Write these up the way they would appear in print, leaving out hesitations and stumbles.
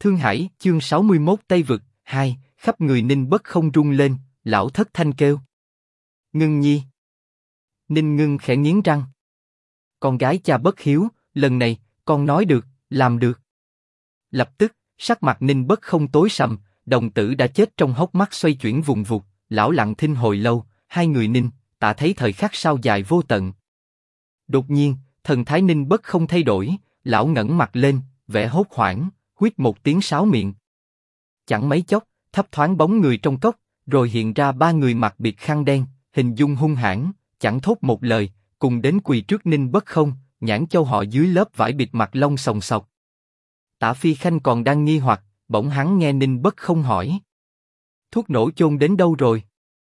Thương Hải, chương 61 Tây Vực, 2, khắp người Ninh Bất Không rung lên, lão thất thanh kêu. Ngưng nhi. Ninh Ngưng khẽ nghiến răng. Con gái cha bất hiếu, lần này, con nói được, làm được. Lập tức, sắc mặt Ninh Bất Không tối sầm, đồng tử đã chết trong hốc mắt xoay chuyển vùng vụt, lão lặng thinh hồi lâu, hai người Ninh, Tạ thấy thời khắc sao dài vô tận. Đột nhiên, thần thái Ninh Bất Không thay đổi, lão ngẩng mặt lên, vẻ hốt hoảng, huýt một tiếng sáo miệng. Chẳng mấy chốc, thấp thoáng bóng người trong cốc, rồi hiện ra ba người mặc biệt khăn đen, hình dung hung hãn, chẳng thốt một lời, cùng đến quỳ trước Ninh Bất Không, nhãn châu họ dưới lớp vải bịt mặt lông sòng sọc. Tạ Phi Khanh còn đang nghi hoặc, bỗng hắn nghe Ninh Bất Không hỏi: thuốc nổ chôn đến đâu rồi?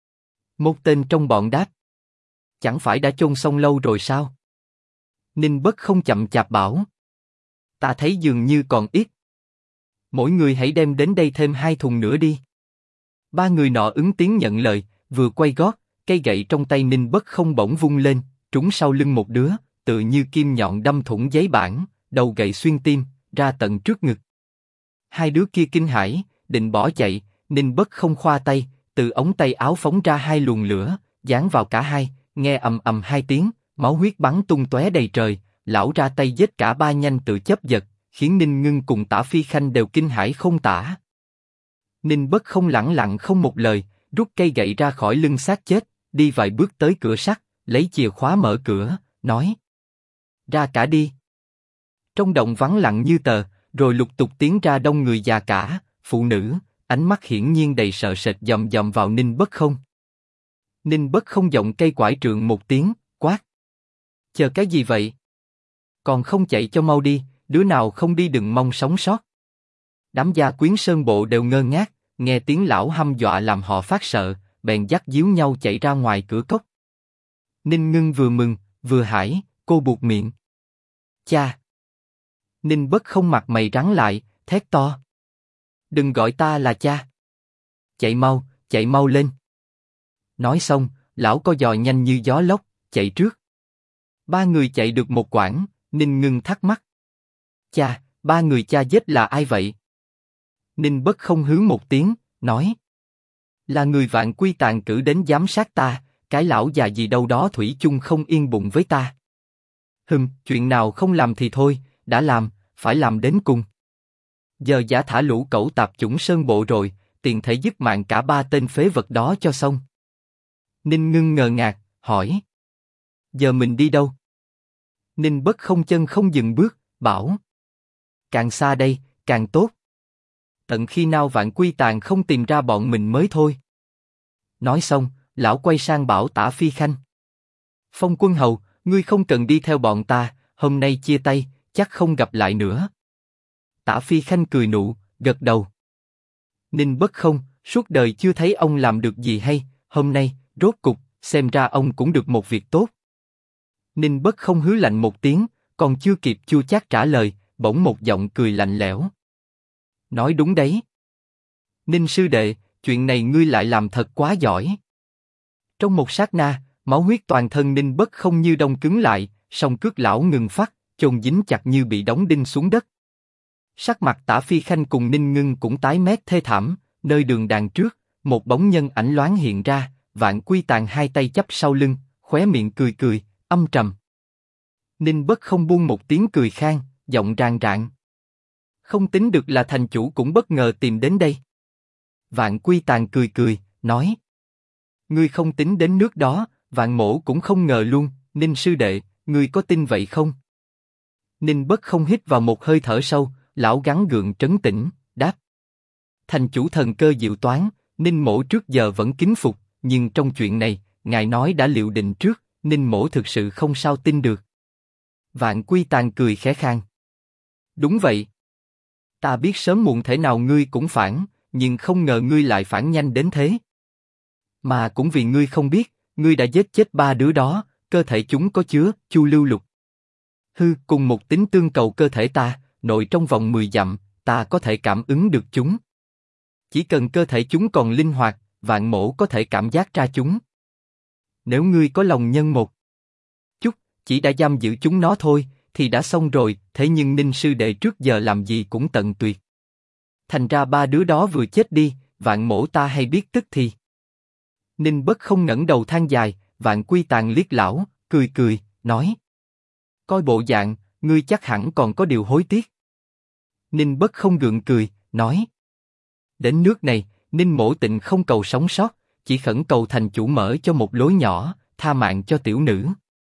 Một tên trong bọn đáp: chẳng phải đã chôn xong lâu rồi sao? Ninh Bất Không chậm chạp bảo: ta thấy dường như còn ít. Mỗi người hãy đem đến đây thêm 2 thùng nữa đi. Ba người nọ ứng tiếng nhận lời, vừa quay gót, cây gậy trong tay Ninh Bất Không bỗng vung lên, trúng sau lưng một đứa, tự như kim nhọn đâm thủng giấy bản, đầu gậy xuyên tim, ra tận trước ngực. Hai đứa kia kinh hãi, định bỏ chạy, Ninh Bất Không khoa tay, từ ống tay áo phóng ra 2 luồng lửa, giáng vào cả hai, nghe ầm ầm 2 tiếng, máu huyết bắn tung tóe đầy trời. Lão ra tay giết cả ba nhanh tự chấp giật, khiến Ninh Ngưng cùng Tạ Phi Khanh đều kinh hãi không tả. Ninh Bất Không lẳng lặng không một lời, rút cây gậy ra khỏi lưng xác chết, đi vài bước tới cửa sắt, lấy chìa khóa mở cửa, nói: ra cả đi. Trong động vắng lặng như tờ, rồi lục tục tiến ra đông người già cả, phụ nữ, ánh mắt hiển nhiên đầy sợ sệt dòm dòm vào Ninh Bất Không. Ninh Bất Không giọng cây quải trượng một tiếng, quát: chờ cái gì vậy? Còn không chạy cho mau đi, đứa nào không đi đừng mong sống sót. Đám gia quyến sơn bộ đều ngơ ngác, nghe tiếng lão hăm dọa làm họ phát sợ, bèn dắt díu nhau chạy ra ngoài cửa cốc. Ninh Ngưng vừa mừng, vừa hãi, cô buột miệng: cha! Ninh Bất Không mặt mày rắn lại, thét to: đừng gọi ta là cha! Chạy mau lên! Nói xong, lão co giò nhanh như gió lốc, chạy trước. Ba người chạy được một quãng, Ninh Ngưng thắc mắc: cha, ba người cha giết là ai vậy? Ninh Bất Không hứ một tiếng, nói: là người Vạn Quy Tàn cử đến giám sát ta, cái lão già gì đâu đó thủy chung không yên bụng với ta. Chuyện nào không làm thì thôi, đã làm, phải làm đến cùng. Giờ giả thả lũ cẩu tạp chủng sơn bộ rồi, tiền thể dứt mạng cả ba tên phế vật đó cho xong. Ninh Ngưng ngờ ngác, hỏi: giờ mình đi đâu? Ninh Bất Không chân không dừng bước, bảo: càng xa đây, càng tốt. Tận khi nào Vạn Quy Tàn không tìm ra bọn mình mới thôi. Nói xong, lão quay sang bảo Tạ Phi Khanh: Phong Quân Hầu, ngươi không cần đi theo bọn ta, hôm nay chia tay, chắc không gặp lại nữa. Tạ Phi Khanh cười nụ, gật đầu. Ninh Bất Không, suốt đời chưa thấy ông làm được gì hay, hôm nay, rốt cục, xem ra ông cũng được một việc tốt. Ninh Bất Không hứ lạnh một tiếng, còn chưa kịp chua chát trả lời, bỗng một giọng cười lạnh lẽo: nói đúng đấy. Ninh sư đệ, chuyện này ngươi lại làm thật quá giỏi. Trong một sát na, máu huyết toàn thân Ninh Bất Không như đông cứng lại, song cước lão ngừng phát, chôn dính chặt như bị đóng đinh xuống đất. Sắc mặt Tạ Phi Khanh cùng Ninh Ngưng cũng tái mét thê thảm, nơi đường đàn trước, một bóng nhân ảnh loáng hiện ra, Vạn Quy Tàn hai tay chắp sau lưng, khóe miệng cười cười, âm trầm. Ninh Bất Không buông một tiếng cười khan, giọng ràng rạng: không tính được là thành chủ cũng bất ngờ tìm đến đây. Vạn Quy Tàn cười cười, nói: ngươi không tính đến nước đó, Vạn mỗ cũng không ngờ luôn. Ninh sư đệ, ngươi có tin vậy không? Ninh Bất Không hít vào một hơi thở sâu, lão gắng gượng trấn tĩnh, đáp: thành chủ thần cơ diệu toán, Ninh mỗ trước giờ vẫn kính phục, nhưng trong chuyện này, ngài nói đã liệu định trước, Ninh mỗ thực sự không sao tin được. Vạn Quy Tàn cười khẽ khàng: đúng vậy. Ta biết sớm muộn thể nào ngươi cũng phản, nhưng không ngờ ngươi lại phản nhanh đến thế. Mà cũng vì ngươi không biết, ngươi đã giết chết 3 đứa đó, cơ thể chúng có chứa chu lưu lục. Cùng một tính tương cầu cơ thể ta, nội trong vòng 10 dặm, ta có thể cảm ứng được chúng. Chỉ cần cơ thể chúng còn linh hoạt, Vạn mỗ có thể cảm giác ra chúng. Nếu ngươi có lòng nhân một chút, chỉ đã giam giữ chúng nó thôi, thì đã xong rồi. Thế nhưng Ninh sư đệ trước giờ làm gì cũng tận tuyệt. thành ra ba đứa đó vừa chết đi, Vạn Mỗ ta hay biết tức thì. Ninh Bất Không ngẩng đầu than dài, Vạn Quy Tàng liếc lão, cười cười, nói: coi bộ dạng, ngươi chắc hẳn còn có điều hối tiếc. Ninh Bất Không gượng cười, nói: đến nước này, Ninh Mỗ Tịnh không cầu sống sót, chỉ khẩn cầu thành chủ mở cho một lối nhỏ, tha mạng cho tiểu nữ.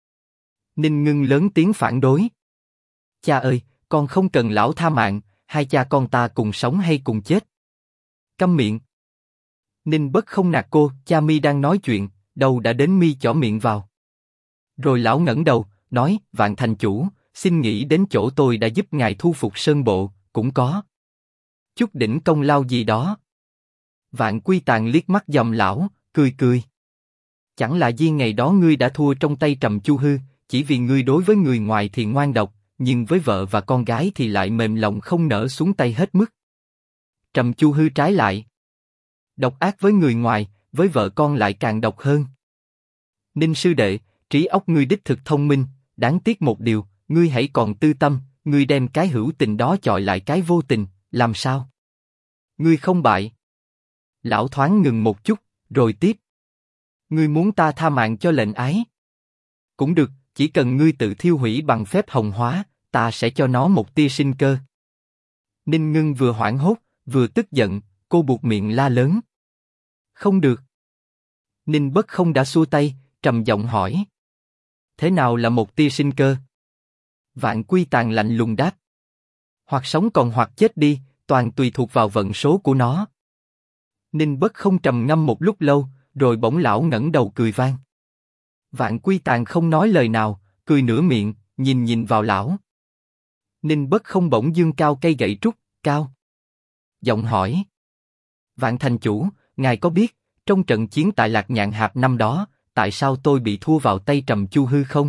Ninh Ngưng lớn tiếng phản đối: cha ơi, con không cần lão tha mạng, hai cha con ta cùng sống hay cùng chết. Câm miệng. Ninh Bất Không nạt cô, cha mi đang nói chuyện, đâu đã đến mi chỏ miệng vào. Rồi lão ngẩng đầu, nói: Vạn thành chủ, xin nghĩ đến chỗ tôi đã giúp ngài thu phục Sơn Bộ, cũng có chút đỉnh công lao gì đó. Vạn Quy Tàng liếc mắt dòm lão, cười cười. Chẳng là vì ngày đó ngươi đã thua trong tay Trầm Chu Hư, chỉ vì ngươi đối với người ngoài thì ngoan độc, nhưng với vợ và con gái thì lại mềm lòng không nỡ xuống tay hết mức. Trầm Chu Hư trái lại, độc ác với người ngoài, với vợ con lại càng độc hơn. Ninh sư đệ, trí óc ngươi đích thực thông minh, đáng tiếc một điều, ngươi hãy còn tư tâm, ngươi đem cái hữu tình đó chọi lại cái vô tình, làm sao? Ngươi không bại. Lão thoáng ngừng một chút, rồi tiếp: ngươi muốn ta tha mạng cho lệnh ái? Cũng được, chỉ cần ngươi tự thiêu hủy bằng phép hồng hóa, ta sẽ cho nó một tia sinh cơ. Ninh Ngưng vừa hoảng hốt, vừa tức giận, cô buột miệng la lớn: không được. Ninh Bất Không đã xua tay, trầm giọng hỏi: thế nào là một tia sinh cơ? Vạn Quy Tàng lạnh lùng đáp: hoặc sống còn hoặc chết đi, toàn tùy thuộc vào vận số của nó. Ninh Bất Không trầm ngâm một lúc lâu, rồi bỗng lão ngẩng đầu cười vang. Vạn Quy Tàng không nói lời nào, cười nửa miệng, nhìn vào lão. Ninh Bất Không bỗng dương cao cây gậy trúc, cao giọng hỏi: Vạn thành chủ, ngài có biết trong trận chiến tại Lạc Nhạn Hạp năm đó, tại sao tôi bị thua vào tay Trầm Chu Hư không?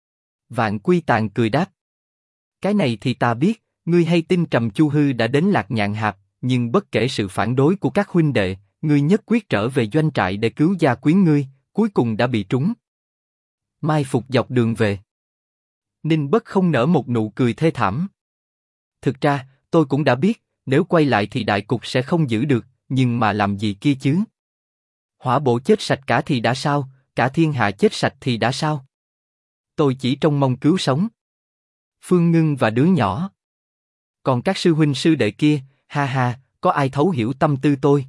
Vạn Quy Tàng cười đáp: cái này thì ta biết, ngươi hay tin Trầm Chu Hư đã đến Lạc Nhạn Hạp, nhưng bất kể sự phản đối của các huynh đệ, ngươi nhất quyết trở về doanh trại để cứu gia quyến ngươi, cuối cùng đã bị trúng mai phục dọc đường về. Ninh Bất Không nở một nụ cười thê thảm. Thực ra, tôi cũng đã biết, nếu quay lại thì đại cục sẽ không giữ được, nhưng mà làm gì kia chứ? Hỏa Bộ chết sạch cả thì đã sao, cả thiên hạ chết sạch thì đã sao? Tôi chỉ trông mong cứu sống Phương Ngưng và đứa nhỏ. Còn các sư huynh sư đệ kia, ha ha, có ai thấu hiểu tâm tư tôi?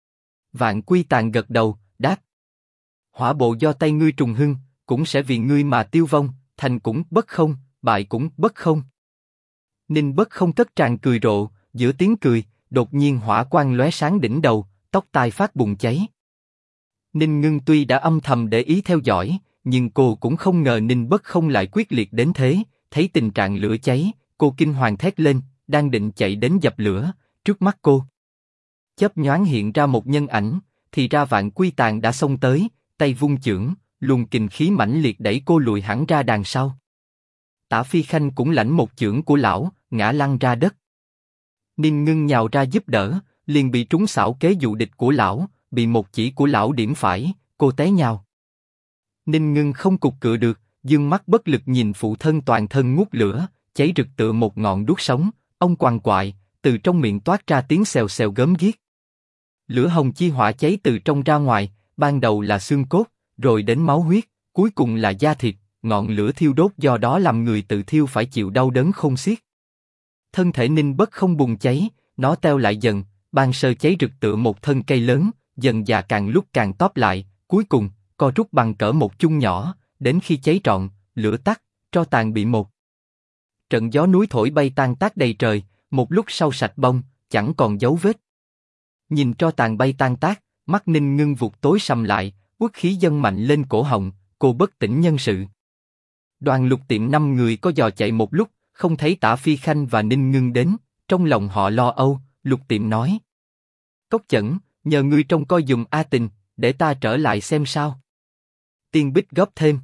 Vạn Quy Tàng gật đầu, đáp: Hỏa Bộ do tay ngươi trùng hưng, cũng sẽ vì ngươi mà tiêu vong, thành cũng bất không, bại cũng bất không. Ninh Bất Không cất tràng cười rộ, giữa tiếng cười, đột nhiên hỏa quang lóe sáng đỉnh đầu, tóc tai phát bùng cháy. Ninh Ngưng tuy đã âm thầm để ý theo dõi, nhưng cô cũng không ngờ Ninh Bất Không lại quyết liệt đến thế. Thấy tình trạng lửa cháy, cô kinh hoàng thét lên, đang định chạy đến dập lửa. Trước mắt cô chớp nhoáng hiện ra một nhân ảnh, thì ra Vạn Quy Tàng đã xông tới, tay vung chưởng, luồng kình khí mãnh liệt đẩy cô lùi hẳn ra đằng sau. Tả Phi Khanh cũng lãnh một chưởng của lão, ngã lăn ra đất. Ninh Ngưng nhào ra giúp đỡ, liền bị trúng xảo kế dụ địch của lão, bị một chỉ của lão điểm phải, cô té nhào. Ninh Ngưng không cục cựa được, dương mắt bất lực nhìn phụ thân toàn thân ngút lửa, cháy rực tựa một ngọn đuốc sống, ông quằn quại, từ trong miệng toát ra tiếng xèo xèo gớm ghiếc. Lửa hồng chi hỏa cháy từ trong ra ngoài, ban đầu là xương cốt, rồi đến máu huyết, cuối cùng là da thịt, ngọn lửa thiêu đốt do đó làm người tự thiêu phải chịu đau đớn khôn xiết. Thân thể Ninh Bất Không bùng cháy, nó teo lại dần, ban sơ cháy rực tựa một thân cây lớn, dần dà càng lúc càng tóp lại, cuối cùng co rút bằng cỡ một chung nhỏ, đến khi cháy trọn, lửa tắt, tro tàn bị một trận gió núi thổi bay tan tác đầy trời, một lúc sau sạch bông, chẳng còn dấu vết. Nhìn tro tàn bay tan tác, mắt Ninh Ngưng vụt tối sầm lại, uất khí dâng mạnh lên cổ họng, cô bất tỉnh nhân sự. Đoàn Lục Tiệm 5 người có dò chạy một lúc, không thấy Tả Phi Khanh và Ninh Ngưng đến, trong lòng họ lo âu. Lục Tiệm nói: Cốc Chẩn, nhờ ngươi trông coi giùm A Tình, để ta trở lại xem sao. Tiên Bích góp thêm: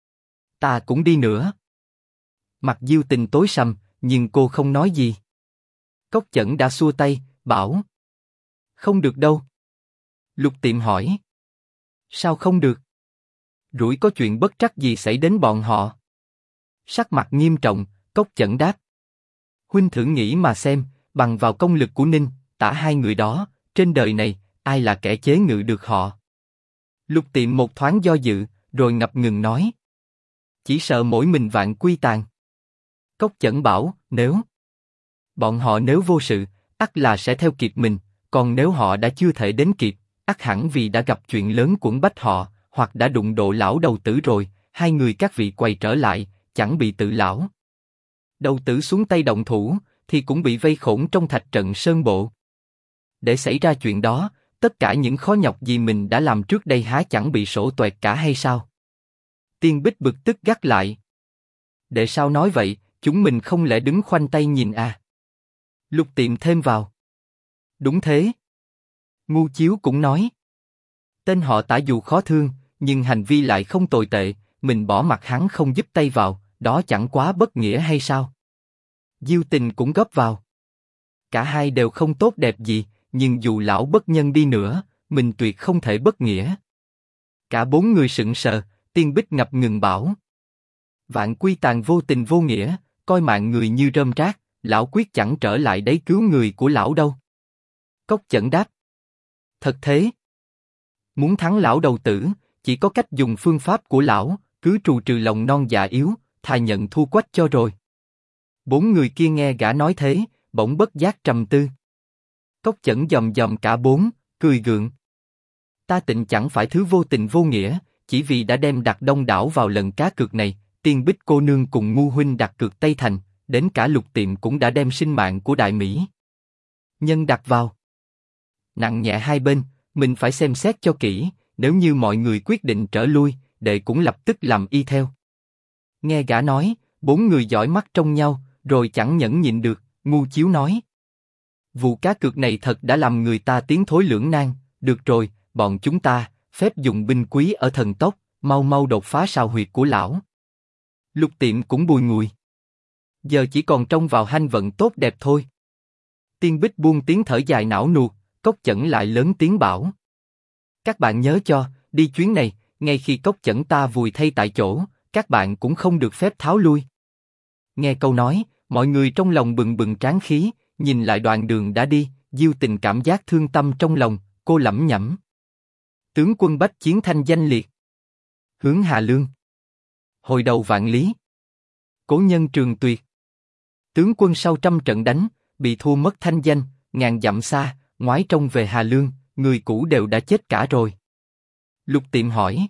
Ta cũng đi nữa. Mặt Diêu Tình tối sầm, nhưng cô không nói gì. Cốc Chẩn đã xua tay, bảo: Không được đâu. Lục Tiệm hỏi: Sao không được? Rủi có chuyện bất trắc gì xảy đến bọn họ. Sắc mặt nghiêm trọng, Cốc Chẩn đáp: Huynh thử nghĩ mà xem, bằng vào công lực của Ninh, tả hai người đó, trên đời này, ai là kẻ chế ngự được họ? Lục Tiệm một thoáng do dự, rồi ngập ngừng nói. Chỉ sợ mỗi mình vạn quy tàn. Cốc Chẩn bảo, bọn họ nếu vô sự, ắt là sẽ theo kịp mình, còn nếu họ đã chưa thể đến kịp, ắt hẳn vì đã gặp chuyện lớn quẫn bách họ, hoặc đã đụng độ lão đầu tử rồi, hai người các vị quay trở lại, chẳng bị tự lão đầu tử xuống tay động thủ, thì cũng bị vây khốn trong thạch trận sơn bộ. Để xảy ra chuyện đó, tất cả những khó nhọc gì mình đã làm trước đây há chẳng bị sổ toẹt cả hay sao? Tiên Bích bực tức gắt lại. Để sao nói vậy, chúng mình không lẽ đứng khoanh tay nhìn à? Lục Tiệm thêm vào. Đúng thế. Ngu Chiếu cũng nói. Tên họ Tả dù khó thương, nhưng hành vi lại không tồi tệ, mình bỏ mặc hắn không giúp tay vào, đó chẳng quá bất nghĩa hay sao? Diêu Tình cũng góp vào. Cả hai đều không tốt đẹp gì, nhưng dù lão bất nhân đi nữa, mình tuyệt không thể bất nghĩa. Cả bốn người sững sờ, Tiên Bích ngập ngừng bảo. Vạn quy tàn vô tình vô nghĩa, coi mạng người như rơm rác, lão quyết chẳng trở lại đấy cứu người của lão đâu. Cốc Chẩn đáp. Thật thế. Muốn thắng lão đầu tử, chỉ có cách dùng phương pháp của lão, cứ trù trừ lòng non dạ yếu, thà nhận thua quách cho rồi. Bốn người kia nghe gã nói thế, bỗng bất giác trầm tư. Cốc Chẩn dòm dòm cả bốn, cười gượng. Ta Tịnh chẳng phải thứ vô tình vô nghĩa, chỉ vì đã đem đặt đông đảo vào lần cá cược này, Tiên Bích cô nương cùng Ngu huynh đặt cược Tây Thành, đến cả Lục Tiệm cũng đã đem sinh mạng của Đại Mỹ Nhân đặt vào. Nặng nhẹ hai bên, mình phải xem xét cho kỹ, nếu như mọi người quyết định trở lui, đệ cũng lập tức làm y theo. Nghe gã nói, bốn người dõi mắt trông nhau, rồi chẳng nhẫn nhịn được, Ngu Chiếu nói. Vụ cá cược này thật đã làm người ta tiến thối lưỡng nan, được rồi, bọn chúng ta, phép dùng binh quý ở thần tốc, mau mau đột phá sao huyệt của lão. Lục Tiệm cũng bùi ngùi. Giờ chỉ còn trông vào hanh vận tốt đẹp thôi. Tiên Bích buông tiếng thở dài não nuột, Cốc Chẩn lại lớn tiếng bảo. Các bạn nhớ cho, đi chuyến này, ngay khi Cốc Chẩn ta vùi thay tại chỗ, các bạn cũng không được phép tháo lui. Nghe câu nói, mọi người trong lòng bừng bừng tráng khí, nhìn lại đoạn đường đã đi, Diêu Tình cảm giác thương tâm trong lòng, cô lẩm nhẩm. Tướng quân bách chiến thanh danh liệt. Hướng Hà Lương. Hồi đầu vạn lý. Cố nhân Trường Tuyệt. Tướng quân sau trăm trận đánh, bị thua mất thanh danh, ngàn dặm xa, ngoái trông về Hà Lương, người cũ đều đã chết cả rồi. Lục Tiệm hỏi.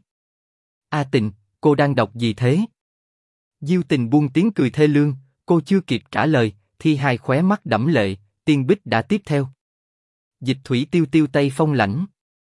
A Tình, cô đang đọc gì thế? Diêu Tình buông tiếng cười thê lương, cô chưa kịp trả lời, thì hai khóe mắt đẫm lệ, Tiên Bích đã tiếp theo. Dịch thủy tiêu tiêu tây phong lãnh.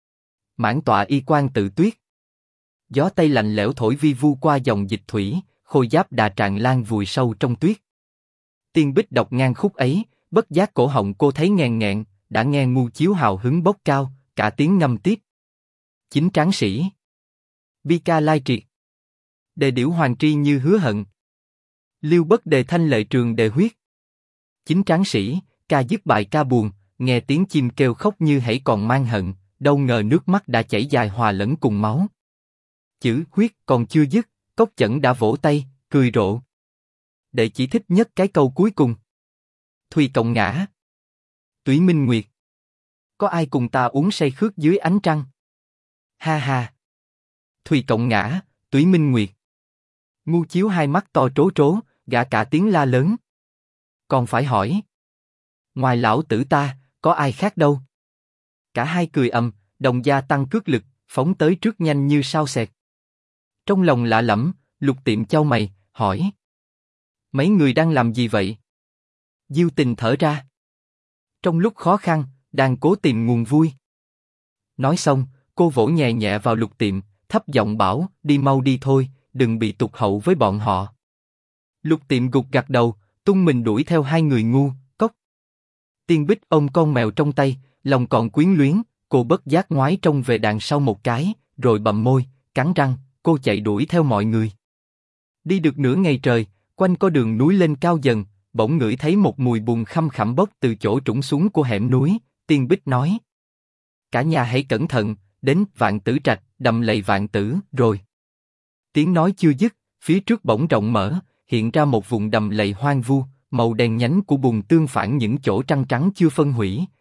Mãn tọa y quan tự tuyết. Gió tây lạnh lẽo thổi vi vu qua dòng dịch thủy, khôi giáp đà tràn lan vùi sâu trong tuyết. Tiên Bích đọc ngang khúc ấy, bất giác cổ họng cô thấy nghẹn nghẹn, đã nghe Ngu Chiếu hào hứng bốc cao, cả tiếng ngâm tiếp. Chính tráng sĩ. Bi ca lai triệt. Đề điểu hoàng tri như hứa hận. Liêu bất đề thanh lệ trường đề huyết. Chính tráng sĩ, ca dứt bài ca buồn, nghe tiếng chim kêu khóc như hãy còn mang hận, đâu ngờ nước mắt đã chảy dài hòa lẫn cùng máu. Chữ huyết còn chưa dứt, Cốc Chẩn đã vỗ tay, cười rộ. Đệ chỉ thích nhất cái câu cuối cùng. Thùy cộng ngã. Túy minh nguyệt. Có ai cùng ta uống say khước dưới ánh trăng? Ha ha. Thùy cộng ngã, Túy minh nguyệt. Ngu Chiếu hai mắt to trố trố, gã cả tiếng la lớn. Còn phải hỏi. Ngoài lão tử ta, có ai khác đâu? Cả hai cười ầm, đồng gia tăng cước lực, phóng tới trước nhanh như sao xẹt. Trong lòng lạ lẫm, Lục Tiệm chau mày, hỏi. Mấy người đang làm gì vậy? Diêu Tình thở ra. Trong lúc khó khăn, đang cố tìm nguồn vui. Nói xong, cô vỗ nhẹ nhẹ vào Lục Tiệm, thấp giọng bảo, đi mau đi thôi, đừng bị tụt hậu với bọn họ. Lục Tiệm gục gặt đầu, tung mình đuổi theo hai người ngu, Cốc. Tiên Bích ôm con mèo trong tay, lòng còn quyến luyến, cô bất giác ngoái trông về đằng sau một cái, rồi bậm môi, cắn răng, cô chạy đuổi theo mọi người. Đi được nửa ngày trời, quanh co đường núi lên cao dần, bỗng ngửi thấy một mùi bùn khăm khẳm bốc từ chỗ trũng xuống của hẻm núi. Tiên Bích nói: cả nhà hãy cẩn thận, đến Vạn Tử Trạch, đầm lầy Vạn Tử rồi. Tiếng nói chưa dứt, phía trước bỗng rộng mở, hiện ra một vùng đầm lầy hoang vu, màu đen nhánh của bùn tương phản những chỗ trăng trắng chưa phân hủy,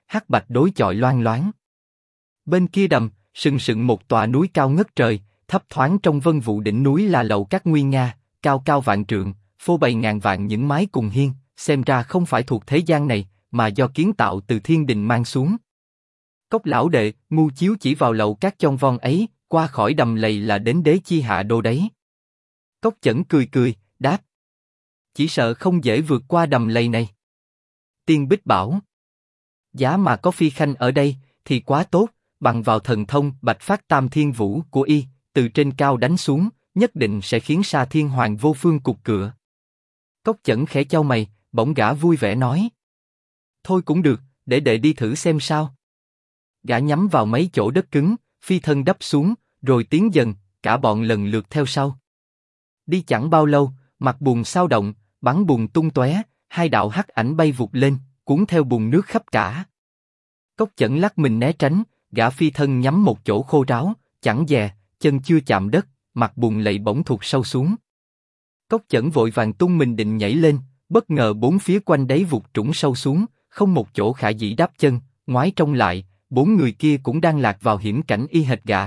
hắc bạch đối chọi loang loáng. Bên kia đầm, sừng sững một tòa núi cao ngất trời, thấp thoáng trong vân vụ đỉnh núi là lầu các nguy nga, cao cao vạn trượng, phô bày ngàn vạn những mái cùng hiên, xem ra không phải thuộc thế gian này, mà do kiến tạo từ thiên đình mang xuống. Cốc lão đệ, ngu chiếu chỉ vào lầu các chông von ấy, qua khỏi đầm lầy là đến đế chi hạ đô đấy. Cốc Chẩn cười cười, đáp. Chỉ sợ không dễ vượt qua đầm lầy này. Tiên Bích bảo. Giá mà có phi khanh ở đây, thì quá tốt, bằng vào thần thông Bạch Phát Tam Thiên Vũ của y, từ trên cao đánh xuống, nhất định sẽ khiến Sa Thiên Hoàng vô phương cục cựa. Cốc Chẩn khẽ chau mày, bỗng gã vui vẻ nói. Thôi cũng được, để đệ đi thử xem sao. Gã nhắm vào mấy chỗ đất cứng, phi thân đắp xuống, rồi tiến dần, cả bọn lần lượt theo sau. Đi chẳng bao lâu, mặt bùn sao động, bắn bùn tung tóe, hai đạo hắc ảnh bay vụt lên, cuốn theo bùn nước khắp cả. Cốc Chẩn lắc mình né tránh, gã phi thân nhắm một chỗ khô ráo, chẳng dè, chân chưa chạm đất, mặt bùn lầy bỗng thụt sâu xuống. Cốc Chẩn vội vàng tung mình định nhảy lên, bất ngờ bốn phía quanh đáy vụt trũng sâu xuống, không một chỗ khả dĩ đáp chân, ngoái trông lại, bốn người kia cũng đang lạc vào hiểm cảnh y hệt gã.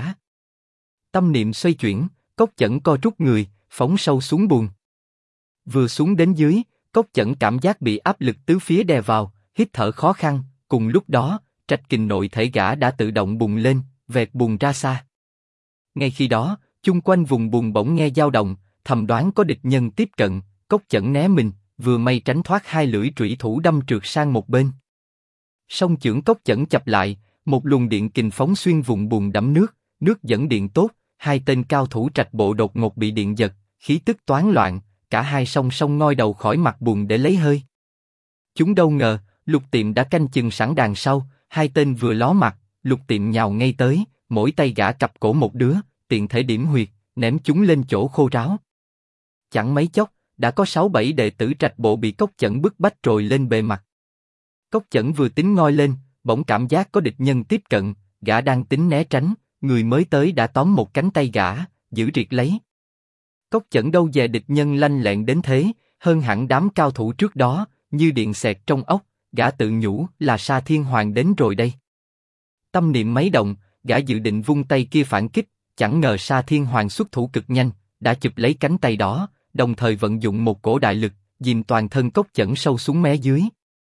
Tâm niệm xoay chuyển, Cốc Chẩn co rút người, phóng sâu xuống bùn. Vừa xuống đến dưới, Cốc Chẩn cảm giác bị áp lực tứ phía đè vào, hít thở khó khăn. Cùng lúc đó, trạch kình nội thể gã đã tự động bùng lên, vẹt bùn ra xa. Ngay khi đó, chung quanh vùng bùn bỗng nghe dao động, thầm đoán có địch nhân tiếp cận. Cốc Chẩn né mình, vừa may tránh thoát hai lưỡi trủy thủ đâm trượt sang một bên. Song chưởng Cốc Chẩn chập lại, một luồng điện kình phóng xuyên vùng bùn đẫm nước, nước dẫn điện tốt. Hai tên cao thủ trạch bộ đột ngột bị điện giật, khí tức toán loạn, cả hai song song ngoi đầu khỏi mặt bùn để lấy hơi. Chúng đâu ngờ, Lục Tiệm đã canh chừng sẵn đằng sau, hai tên vừa ló mặt, Lục Tiệm nhào ngay tới, mỗi tay gã cặp cổ một đứa, tiện thể điểm huyệt, ném chúng lên chỗ khô ráo. Chẳng mấy chốc, đã có 6-7 đệ tử trạch bộ bị Cốc Chẩn bức bách trồi lên bề mặt. Cốc Chẩn vừa tính ngoi lên, bỗng cảm giác có địch nhân tiếp cận, gã đang tính né tránh, người mới tới đã tóm một cánh tay gã, giữ riệt lấy. Cốc Chẩn đâu dè địch nhân lanh lẹn đến thế, hơn hẳn đám cao thủ trước đó, như điện xẹt trong óc, gã tự nhủ là Sa Thiên Hoàng đến rồi đây. Tâm niệm mấy động, gã dự định vung tay kia phản kích, chẳng ngờ Sa Thiên Hoàng xuất thủ cực nhanh, đã chụp lấy cánh tay đó, đồng thời vận dụng một cổ đại lực, dìm toàn thân Cốc Chẩn sâu xuống mé dưới.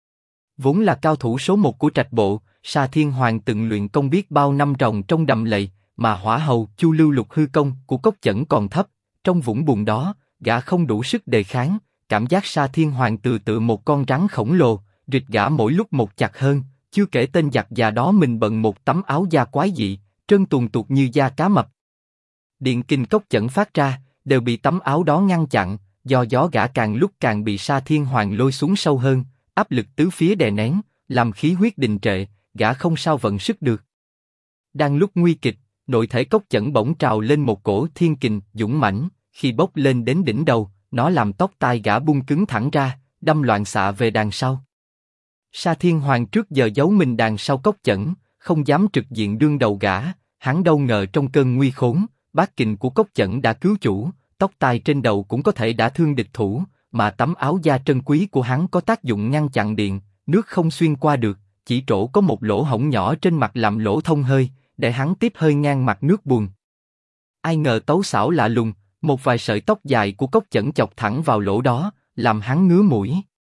Vốn là cao thủ số 1 của trạch bộ, Sa Thiên Hoàng từng luyện công biết bao năm ròng trong đầm lầy, mà hỏa hầu Chu Lưu Lục hư công của Cốc Chẩn còn thấp, trong vũng bùn đó, gã không đủ sức đề kháng, cảm giác Sa Thiên Hoàng tựa một con rắn khổng lồ, rịt gã mỗi lúc một chặt hơn, chưa kể tên giặc già đó mình bận một tấm áo da quái dị, trơn tuồn tuột như da cá mập. Điện kình Cốc Chẩn phát ra, đều bị tấm áo đó ngăn chặn, do gió gã càng lúc càng bị Sa Thiên Hoàng lôi xuống sâu hơn, áp lực tứ phía đè nén, làm khí huyết đình trệ, gã không sao vận sức được. Đang lúc nguy kịch, nội thể Cốc Chẩn bỗng trào lên một cổ thiên kình dũng mãnh, khi bốc lên đến đỉnh đầu, nó làm tóc tai gã bung cứng thẳng ra, đâm loạn xạ về đằng sau. Sa Thiên Hoàng trước giờ giấu mình đằng sau Cốc Chẩn, không dám trực diện đương đầu gã, hắn đâu ngờ trong cơn nguy khốn, bát kình của Cốc Chẩn đã cứu chủ, tóc tai trên đầu cũng có thể đã thương địch thủ, mà tấm áo da trân quý của hắn có tác dụng ngăn chặn điện, nước không xuyên qua được, chỉ chỗ có một lỗ hổng nhỏ trên mặt làm lỗ thông hơi, để hắn tiếp hơi ngang mặt nước bùn. Ai ngờ tấu xảo lạ lùng, một vài sợi tóc dài của Cốc Chẩn chọc thẳng vào lỗ đó, làm hắn ngứa mũi.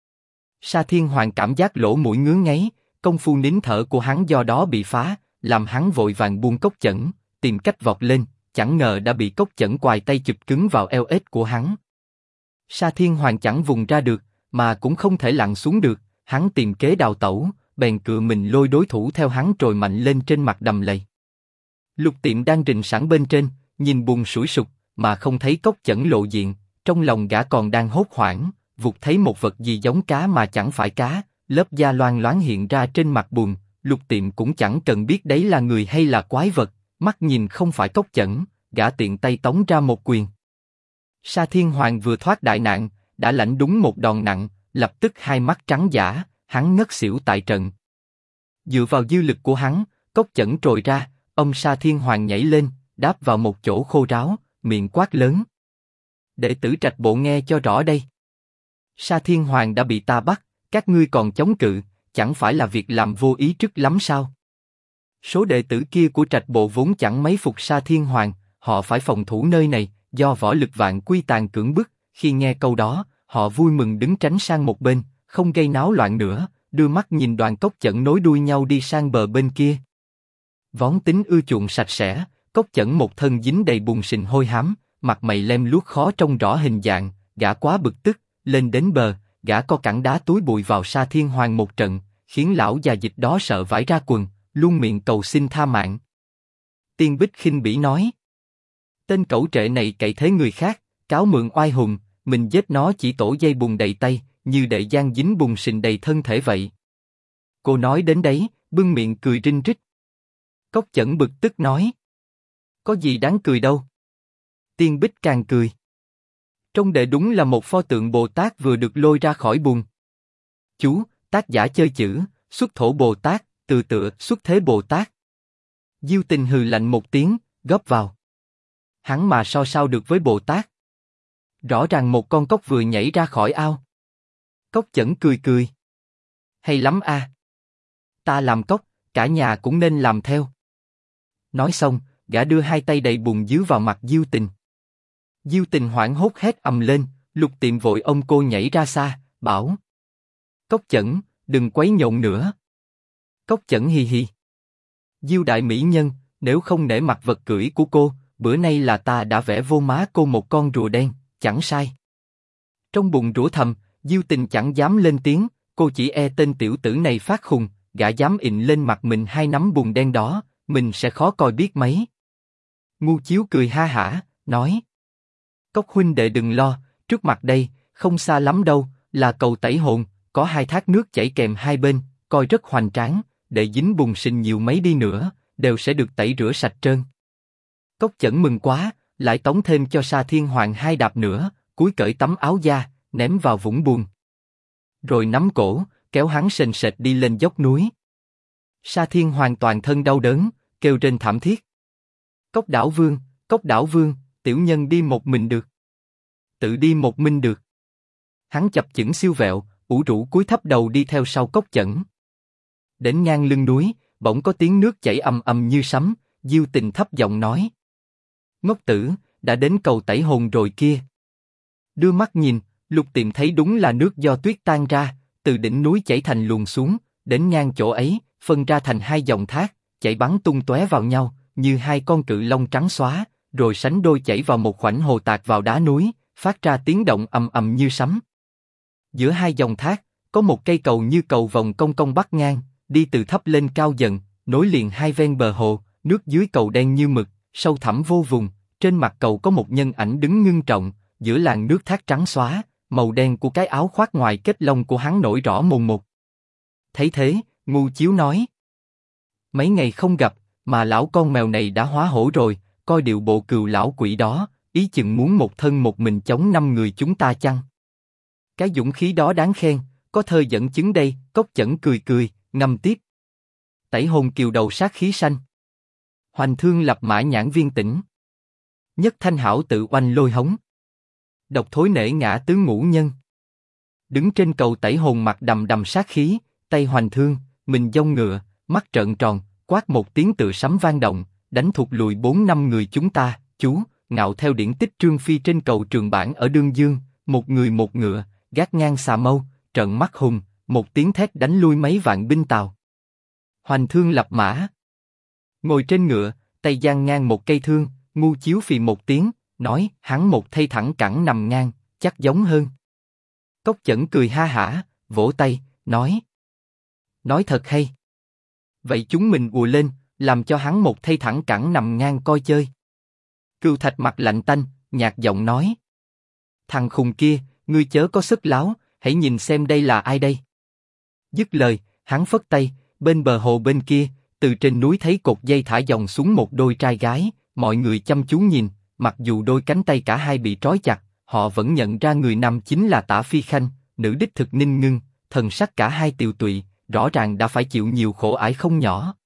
Sa Thiên Hoàng cảm giác lỗ mũi ngứa ngáy, công phu nín thở của hắn do đó bị phá, làm hắn vội vàng buông Cốc Chẩn, tìm cách vọt lên, chẳng ngờ đã bị Cốc Chẩn quài tay chụp cứng vào eo ếch của hắn. Sa Thiên Hoàng chẳng vùng ra được, mà cũng không thể lặn xuống được, hắn tìm kế đào tẩu, bèn cựa mình lôi đối thủ theo hắn trồi mạnh lên trên mặt đầm lầy. Lục Tiệm đang rình sẵn bên trên, nhìn bùn sủi sụp, mà không thấy Cốc Chẩn lộ diện, trong lòng gã còn đang hốt hoảng, vụt thấy một vật gì giống cá mà chẳng phải cá, lớp da loang loáng hiện ra trên mặt bùn. Lục Tiệm cũng chẳng cần biết đấy là người hay là quái vật, mắt nhìn không phải Cốc Chẩn, gã tiện tay tống ra một quyền. Sa Thiên Hoàng vừa thoát đại nạn, đã lãnh đúng một đòn nặng, lập tức hai mắt trắng dã, hắn ngất xỉu tại trận. Dựa vào dư lực của hắn, Cốc Chẩn trồi ra, ông Sa Thiên Hoàng nhảy lên, đáp vào một chỗ khô ráo, miệng quát lớn: đệ tử trạch bộ nghe cho rõ đây. Sa Thiên Hoàng đã bị ta bắt, các ngươi còn chống cự, chẳng phải là việc làm vô ý trước lắm sao? Số đệ tử kia của trạch bộ vốn chẳng mấy phục Sa Thiên Hoàng, họ phải phòng thủ nơi này, do võ lực Vạn Quy Tàn cưỡng bức, khi nghe câu đó, họ vui mừng đứng tránh sang một bên, không gây náo loạn nữa, đưa mắt nhìn Đoàn Cốc Chẩn nối đuôi nhau đi sang bờ bên kia. Vón tính ưa chuộng sạch sẽ, Cốc Chẩn một thân dính đầy bùn sình hôi hám, mặt mày lem luốc khó trông rõ hình dạng, gã quá bực tức, lên đến bờ, gã co cẳng đá túi bụi vào Sa Thiên Hoàng một trận, khiến lão già dịch đó sợ vãi ra quần, luôn miệng cầu xin tha mạng. Tiên Bích khinh bỉ nói: tên cẩu trệ này cậy thế người khác, cáo mượn oai hùng, mình giết nó chỉ tổ dây bùn đầy tay, như đệ giang dính bùn sình đầy thân thể vậy. Cô nói đến đấy, bưng miệng cười rinh rít. Cốc Chẩn bực tức nói: có gì đáng cười đâu. Tiên Bích càng cười. Trông đệ đúng là một pho tượng Bồ Tát vừa được lôi ra khỏi bùn. Chú, tác giả chơi chữ, xuất thổ Bồ Tát, từ tựa, xuất thế Bồ Tát. Diêu Tình hừ lạnh một tiếng, góp vào. Hắn mà so sao được với Bồ Tát. Rõ ràng một con cóc vừa nhảy ra khỏi ao. Cốc Chẩn cười cười. Hay lắm a. Ta làm cóc, cả nhà cũng nên làm theo. Nói xong, gã đưa hai tay đầy bùn dứ vào mặt Diêu Tình. Diêu Tình hoảng hốt hét ầm lên, Lục Tiệm vội ôm cô nhảy ra xa, bảo: Cốc Chẩn, đừng quấy nhộn nữa. Cốc Chẩn hì hì. Diêu đại mỹ nhân, nếu không nể mặt vật cưỡi của cô, bữa nay là ta đã vẽ vô má cô một con rùa đen, chẳng sai. Trong bụng rủa thầm, Diêu Tình chẳng dám lên tiếng, cô chỉ e tên tiểu tử này phát khùng, gã dám ịn lên mặt mình hai nắm bùn đen đó, mình sẽ khó coi biết mấy. Ngu Chiếu cười ha hả, nói: Cốc huynh đệ đừng lo, trước mặt đây, không xa lắm đâu, là cầu tẩy hồn, có hai thác nước chảy kèm hai bên, coi rất hoành tráng, để dính bùn sình nhiều mấy đi nữa, đều sẽ được tẩy rửa sạch trơn. Cốc Chẩn mừng quá, lại tống thêm cho Sa Thiên Hoàng hai đạp nữa, cúi cởi tấm áo da, ném vào vũng bùn. Rồi nắm cổ, kéo hắn sền sệt đi lên dốc núi. Sa Thiên Hoàng toàn thân đau đớn, kêu rên thảm thiết. Cốc Đảo Vương, tiểu nhân đi một mình được. Tự đi một mình được. Hắn chập chững siêu vẹo, ủ rũ cúi thấp đầu đi theo sau Cốc Chẩn. Đến ngang lưng núi, bỗng có tiếng nước chảy ầm ầm như sấm, Diêu Tình thấp giọng nói: Ngốc tử, đã đến cầu tẩy hồn rồi kia. Đưa mắt nhìn, Lục Tiệm thấy đúng là nước do tuyết tan ra, từ đỉnh núi chảy thành luồng xuống, đến ngang chỗ ấy, phân ra thành hai dòng thác, chảy bắn tung tóe vào nhau, như hai con cự long trắng xóa, rồi sánh đôi chảy vào một khoảnh hồ tạt vào đá núi, phát ra tiếng động ầm ầm như sấm. Giữa hai dòng thác, có một cây cầu như cầu vòng cong cong bắc ngang, đi từ thấp lên cao dần, nối liền hai ven bờ hồ, nước dưới cầu đen như mực, sâu thẳm vô vùng, trên mặt cầu có một nhân ảnh đứng ngưng trọng, giữa làn nước thác trắng xóa, màu đen của cái áo khoác ngoài kết lông của hắn nổi rõ mồn một. Thấy thế, Ngu Chiếu nói: Mấy ngày không gặp, mà lão con mèo này đã hóa hổ rồi, coi điệu bộ cừu lão quỷ đó, ý chừng muốn một thân một mình chống 5 người chúng ta chăng? Cái dũng khí đó đáng khen, có thơ dẫn chứng đây. Cốc Chẩn cười cười, ngâm tiếp: Tẩy hồn kiều đầu sát khí xanh, hoành thương lập mã nhãn viên tĩnh, nhất thanh hảo tự oanh lôi hống, độc thối nể ngã tứ ngũ nhân. Đứng trên cầu tẩy hồn mặt đầm đầm sát khí, tay hoành thương, mình dông ngựa, mắt trợn tròn, quát một tiếng tựa sấm vang động, đánh thụt lùi 4-5 người chúng ta. Chú, ngạo theo điển tích Trương Phi trên cầu Trường Bản ở Đương Dương, một người một ngựa, gác ngang xà mâu, trợn mắt hùng, một tiếng thét đánh lui mấy vạn binh Tào. Hoành thương lập mã, ngồi trên ngựa, tay giang ngang một cây thương. Ngu Chiếu phì một tiếng, nói: hắn một thây thẳng cẳng nằm ngang, chắc giống hơn. Cốc Chẩn cười ha hả, vỗ tay, nói: nói thật hay. Vậy chúng mình ùa lên, làm cho hắn một thây thẳng cẳng nằm ngang coi chơi. Cừu Thạch mặt lạnh tanh, nhạt giọng nói: thằng khùng kia, ngươi chớ có sức láo, hãy nhìn xem đây là ai đây. Dứt lời, hắn phất tay, bên bờ hồ bên kia, từ trên núi thấy cột dây thả dòng xuống một đôi trai gái, mọi người chăm chú nhìn, mặc dù đôi cánh tay cả hai bị trói chặt, họ vẫn nhận ra người nam chính là Tả Phi Khanh, nữ đích thực Ninh Ngưng, thần sắc cả hai tiều tụy, rõ ràng đã phải chịu nhiều khổ ải không nhỏ.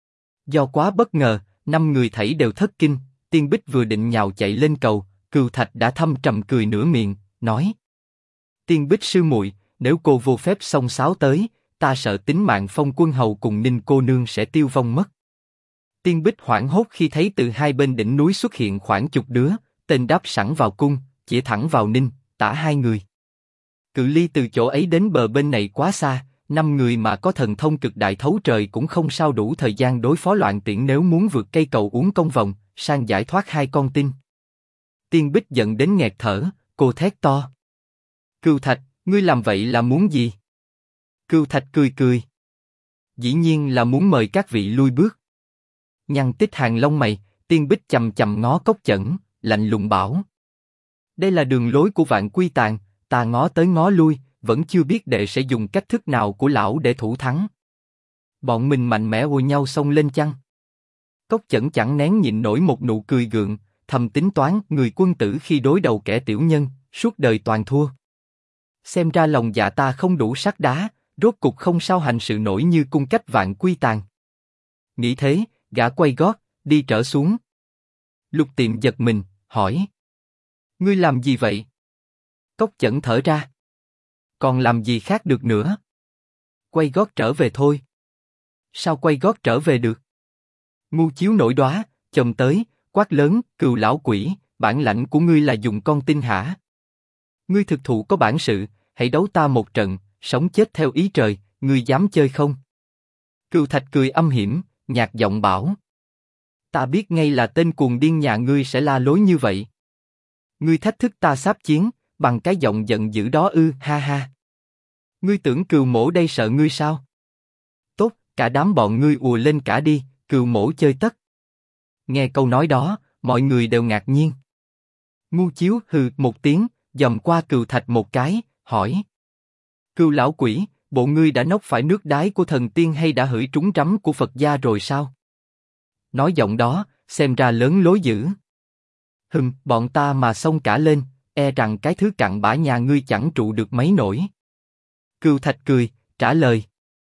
Do quá bất ngờ, 5 người thảy đều thất kinh. Tiên Bích vừa định nhào chạy lên cầu, Cừu Thạch đã thâm trầm cười nửa miệng, nói: Tiên Bích sư muội, nếu cô vô phép xông xáo tới, ta sợ tính mạng Phong Quân Hầu cùng Ninh cô nương sẽ tiêu vong mất. Tiên Bích hoảng hốt khi thấy từ hai bên đỉnh núi xuất hiện khoảng chục đứa, tên đáp sẵn vào cung, chỉ thẳng vào Ninh, Tả hai người. Cự ly từ chỗ ấy đến bờ bên này quá xa, 5 người mà có thần thông cực đại thấu trời cũng không sao đủ thời gian đối phó Loạn Tiễn nếu muốn vượt cây cầu uốn công vòng, sang giải thoát hai con tin. Tiên Bích giận đến nghẹt thở, cô thét to. Cừu Thạch, ngươi làm vậy là muốn gì? Cừu Thạch cười cười. Dĩ nhiên là muốn mời các vị lui bước. Nhăn tít hàng lông mày, Tiên Bích chầm chầm ngó Cốc Chẩn, lạnh lùng bảo. Đây là đường lối của Vạn Quy Tàng, ta ngó tới ngó lui, vẫn chưa biết đệ sẽ dùng cách thức nào của lão để thủ thắng. Bọn mình mạnh mẽ ùa nhau xông lên chăng? Cốc Chẩn chẳng nén nhịn nổi một nụ cười gượng, thầm tính toán người quân tử khi đối đầu kẻ tiểu nhân, suốt đời toàn thua. Xem ra lòng dạ ta không đủ sắt đá, rốt cục không sao hành sự nổi như cung cách Vạn Quy Tàng. Nghĩ thế, gã quay gót, đi trở xuống. Lục Tiệm giật mình, hỏi. Ngươi làm gì vậy? Cốc Chẩn thở ra. Còn làm gì khác được nữa? Quay gót trở về thôi. Sao quay gót trở về được? Ngu Chiếu nổi đoá, chồm tới, quát lớn, Cừu lão quỷ, bản lãnh của ngươi là dùng con tin hả? Ngươi thực thụ có bản sự, hãy đấu ta một trận, sống chết theo ý trời, ngươi dám chơi không? Cừu Thạch cười âm hiểm, nhạt giọng bảo. Ta biết ngay là tên cuồng điên nhà ngươi sẽ la lối như vậy. Ngươi thách thức ta sáp chiến, bằng cái giọng giận dữ đó ư, ha ha. Ngươi tưởng Cừu mỗ đây sợ ngươi sao? Tốt, cả đám bọn ngươi ùa lên cả đi, Cừu mỗ chơi tất. Nghe câu nói đó, mọi người đều ngạc nhiên. Ngu Chiếu hừ một tiếng, dòm qua Cừu Thạch một cái, hỏi. Cừu lão quỷ, bộ ngươi đã nốc phải nước đái của thần tiên hay đã hửi trúng trắm của Phật gia rồi sao? Nói giọng đó, xem ra lớn lối dữ. Bọn ta mà xông cả lên, e rằng cái thứ cặn bã nhà ngươi chẳng trụ được mấy nổi. Cừu Thạch cười, trả lời.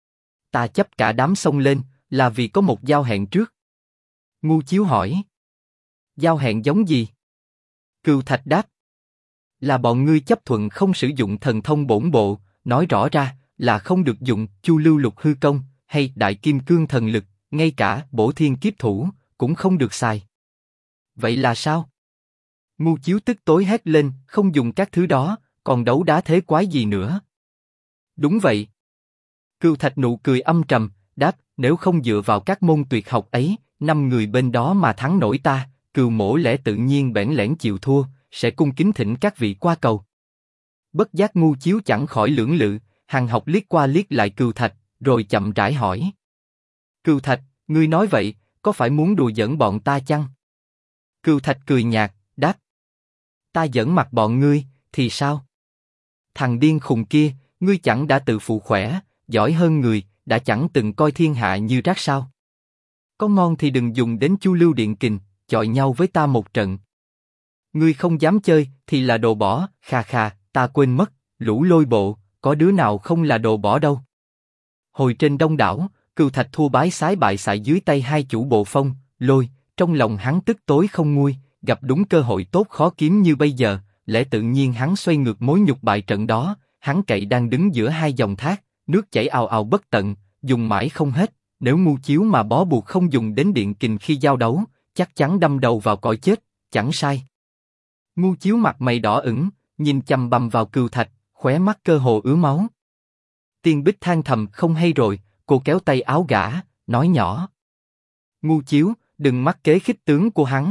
Ta chấp cả đám xông lên, là vì có một giao hẹn trước. Ngu Chiếu hỏi. Giao hẹn giống gì? Cừu Thạch đáp. Là bọn ngươi chấp thuận không sử dụng thần thông bổn bộ, nói rõ ra là không được dùng Chu Lưu Lục Hư Công hay Đại Kim Cương Thần Lực, ngay cả Bổ Thiên Kiếp Thủ cũng không được xài. Vậy là sao? Ngu Chiếu tức tối hét lên, không dùng các thứ đó, còn đấu đá thế quái gì nữa? Đúng vậy. Cừu Thạch nụ cười âm trầm, đáp, nếu không dựa vào các môn tuyệt học ấy, 5 người bên đó mà thắng nổi ta, Cừu mỗ lẽ tự nhiên bẽn lẽn chịu thua, sẽ cung kính thỉnh các vị qua cầu. Bất giác Ngu Chiếu chẳng khỏi lưỡng lự, hằng học liếc qua liếc lại Cừu Thạch, rồi chậm rãi hỏi. Cừu Thạch, ngươi nói vậy, có phải muốn đùa giỡn bọn ta chăng? Cừu Thạch cười nhạt, đáp. Ta giỡn mặt bọn ngươi, thì sao? Thằng điên khùng kia, ngươi chẳng đã tự phụ khỏe, giỏi hơn người, đã chẳng từng coi thiên hạ như rác sao? Có ngon thì đừng dùng đến Chu Lưu Điện Kình, chọi nhau với ta một trận. Ngươi không dám chơi, thì là đồ bỏ, khà khà, ta quên mất, lũ lôi bộ, có đứa nào không là đồ bỏ đâu. Hồi trên đông đảo, Cừu Thạch thua bái sái bại sại dưới tay hai chủ bộ Phong, Lôi, trong lòng hắn tức tối không nguôi, gặp đúng cơ hội tốt khó kiếm như bây giờ, lẽ tự nhiên hắn xoay ngược mối nhục bại trận đó, hắn cậy đang đứng giữa hai dòng thác, nước chảy ào ào bất tận, dùng mãi không hết, nếu Ngu Chiếu mà bó buộc không dùng đến điện kình khi giao đấu, chắc chắn đâm đầu vào cõi chết, chẳng sai. Ngu Chiếu mặt mày đỏ ửng, nhìn chằm bằm vào Cừu Thạch, khóe mắt cơ hồ ứa máu. Tiên Bích than thầm không hay rồi, cô kéo tay áo gã, nói nhỏ. Ngu Chiếu, đừng mắc kế khích tướng của hắn.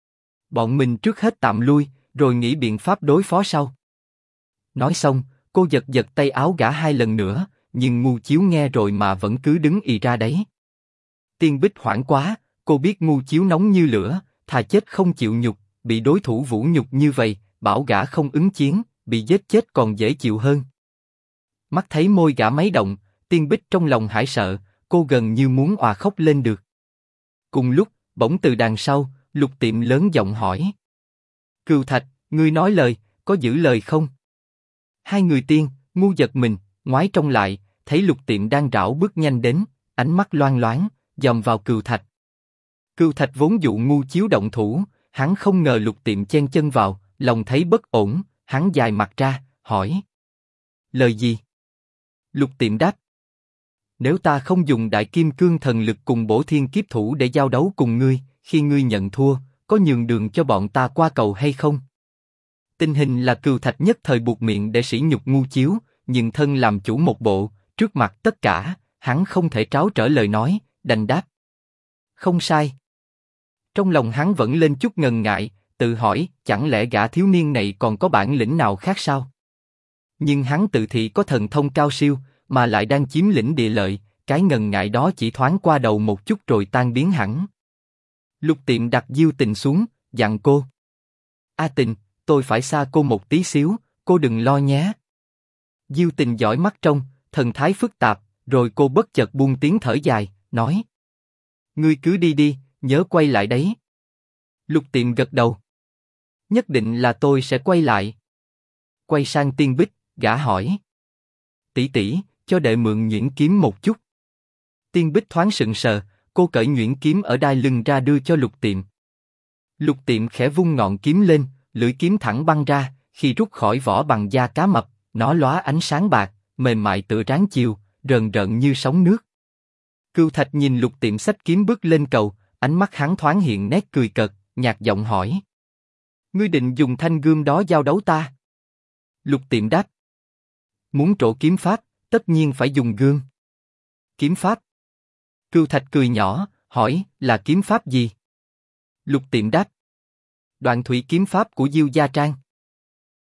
Bọn mình trước hết tạm lui, rồi nghĩ biện pháp đối phó sau. Nói xong, cô giật giật tay áo gã 2 lần nữa, nhưng Ngu Chiếu nghe rồi mà vẫn cứ đứng ì ra đấy. Tiên Bích hoảng quá, cô biết Ngu Chiếu nóng như lửa, thà chết không chịu nhục, bị đối thủ vũ nhục như vậy, bảo gã không ứng chiến, bị giết chết còn dễ chịu hơn. Mắt thấy môi gã mấy động, Tiên Bích trong lòng hãi sợ, cô gần như muốn òa khóc lên được. Cùng lúc, bỗng từ đằng sau, Lục Tiệm lớn giọng hỏi. Cừu Thạch, ngươi nói lời, có giữ lời không? Hai người tiên, ngu giật mình, ngoái trông lại, thấy Lục Tiệm đang rảo bước nhanh đến, ánh mắt loang loáng, dòm vào Cừu Thạch. Cừu Thạch vốn dụ Ngu Chiếu động thủ, hắn không ngờ Lục Tiệm chen chân vào, lòng thấy bất ổn, hắn dài mặt ra, hỏi. Lời gì? Lục Tiệm đáp. Nếu ta không dùng đại kim cương thần lực cùng bổ thiên kiếp thủ để giao đấu cùng ngươi, khi ngươi nhận thua, có nhường đường cho bọn ta qua cầu hay không? Tình hình là Cừu Thạch nhất thời buột miệng để sỉ nhục Ngu Chiếu, nhưng thân làm chủ một bộ, trước mặt tất cả, hắn không thể tráo trở lời nói, đành đáp. Không sai. Trong lòng hắn vẫn lên chút ngần ngại, tự hỏi, chẳng lẽ gã thiếu niên này còn có bản lĩnh nào khác sao? Nhưng hắn tự thị có thần thông cao siêu, mà lại đang chiếm lĩnh địa lợi, cái ngần ngại đó chỉ thoáng qua đầu một chút rồi tan biến hẳn. Lục Tiệm đặt Diêu Tình xuống, dặn cô. A Tình, tôi phải xa cô một tí xíu, cô đừng lo nhé. Diêu Tình dõi mắt trông, thần thái phức tạp, rồi cô bất chợt buông tiếng thở dài, nói. Ngươi cứ đi đi, nhớ quay lại đấy. Lục Tiệm gật đầu. Nhất định là tôi sẽ quay lại. Quay sang Tiên Bích, gã hỏi. Tỷ tỷ, cho đệ mượn nhuyễn kiếm một chút. Tiên Bích thoáng sững sờ, cô cởi nhuyễn kiếm ở đai lưng ra đưa cho Lục Tiệm. Lục Tiệm khẽ vung ngọn kiếm lên, lưỡi kiếm thẳng băng ra, khi rút khỏi vỏ bằng da cá mập, nó lóa ánh sáng bạc, mềm mại tựa ráng chiều, rờn rợn như sóng nước. Cừu Thạch nhìn Lục Tiệm xách kiếm bước lên cầu, ánh mắt hắn thoáng hiện nét cười cợt, nhạt giọng hỏi. Ngươi định dùng thanh gươm đó giao đấu ta? Lục Tiệm đáp. Muốn trổ kiếm pháp, tất nhiên phải dùng gươm. Kiếm pháp? Cừu Thạch cười nhỏ, hỏi, là kiếm pháp gì? Lục Tiệm đáp. Đoạn thủy kiếm pháp của Diêu Gia Trang.